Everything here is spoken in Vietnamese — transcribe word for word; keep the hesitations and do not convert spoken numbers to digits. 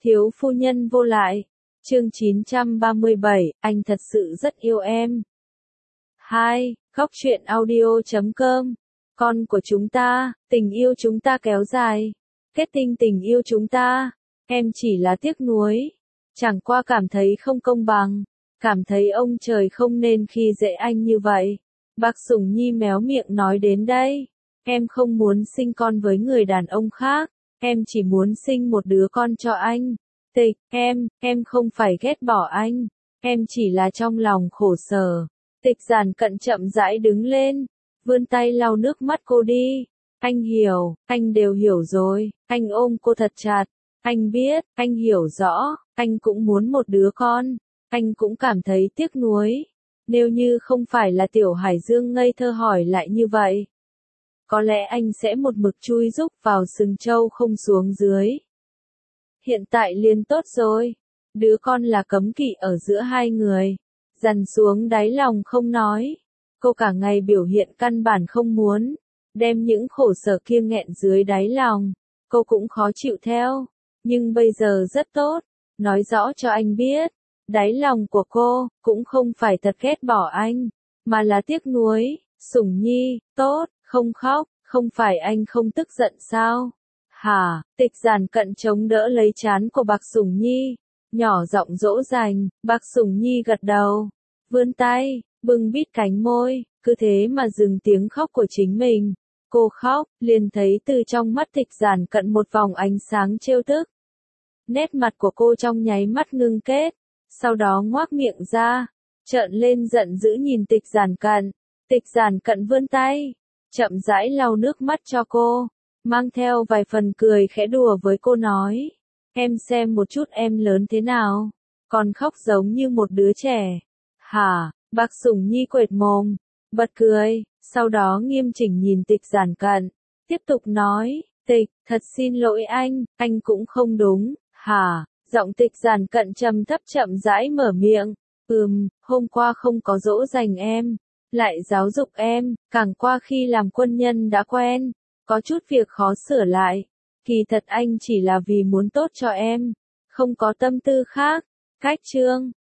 Thiếu phu nhân vô lại. Chương chín trăm ba mươi bảy, anh thật sự rất yêu em. hai. Góc truyện audio chấm com. Con của chúng ta, tình yêu chúng ta kéo dài. Kết tinh tình yêu chúng ta. Em chỉ là tiếc nuối. Chẳng qua cảm thấy không công bằng. Cảm thấy ông trời không nên khi dễ anh như vậy. Bác Sủng Nhi méo miệng nói đến đây. Em không muốn sinh con với người đàn ông khác. Em chỉ muốn sinh một đứa con cho anh. Tịch, em, em không phải ghét bỏ anh. Em chỉ là trong lòng khổ sở. Tịch Giản Cận chậm rãi đứng lên. Vươn tay lau nước mắt cô đi. Anh hiểu, anh đều hiểu rồi. Anh ôm cô thật chặt. Anh biết, anh hiểu rõ. Anh cũng muốn một đứa con. Anh cũng cảm thấy tiếc nuối. Nếu như không phải là Tiểu Hải Dương ngây thơ hỏi lại như vậy, có lẽ anh sẽ một mực chui rúc vào sừng trâu không xuống dưới. Hiện tại liền tốt rồi. Đứa con là cấm kỵ ở giữa hai người. Dằn xuống đáy lòng không nói. Cô cả ngày biểu hiện căn bản không muốn. Đem những khổ sở kia nghẹn dưới đáy lòng. Cô cũng khó chịu theo. Nhưng bây giờ rất tốt. Nói rõ cho anh biết. Đáy lòng của cô, cũng không phải thật ghét bỏ anh. Mà là tiếc nuối. Sủng Nhi, tốt, không khóc. Không phải anh không tức giận sao? Hả? Tịch Giản Cận chống đỡ lấy trán của Bạc Sủng Nhi. Nhỏ giọng dỗ dành. Bạc Sủng Nhi gật đầu. Vươn tay, bưng bít cánh môi. Cứ thế mà dừng tiếng khóc của chính mình. Cô khóc, liền thấy từ trong mắt Tịch Giản Cận một vòng ánh sáng trêu tức. Nét mặt của cô trong nháy mắt ngưng kết. Sau đó ngoác miệng ra. Trợn lên giận dữ nhìn Tịch Giản Cận. Tịch Giản Cận vươn tay. Chậm rãi lau nước mắt cho cô. Mang theo vài phần cười khẽ đùa với cô nói. Em xem một chút em lớn thế nào. Còn khóc giống như một đứa trẻ. Hả? Bạc Sủng Nhi quệt mồm. Bật cười. Sau đó nghiêm chỉnh nhìn Tịch Giản Cận. Tiếp tục nói. Tịch, thật xin lỗi anh. Anh cũng không đúng. Hả? Giọng Tịch Giản Cận trầm thấp chậm rãi mở miệng. Ừm, hôm qua không có dỗ dành em. Lại giáo dục em. Càng qua khi làm quân nhân đã quen. Có chút việc khó sửa lại. Kỳ thật anh chỉ là vì muốn tốt cho em. Không có tâm tư khác. Cách chương.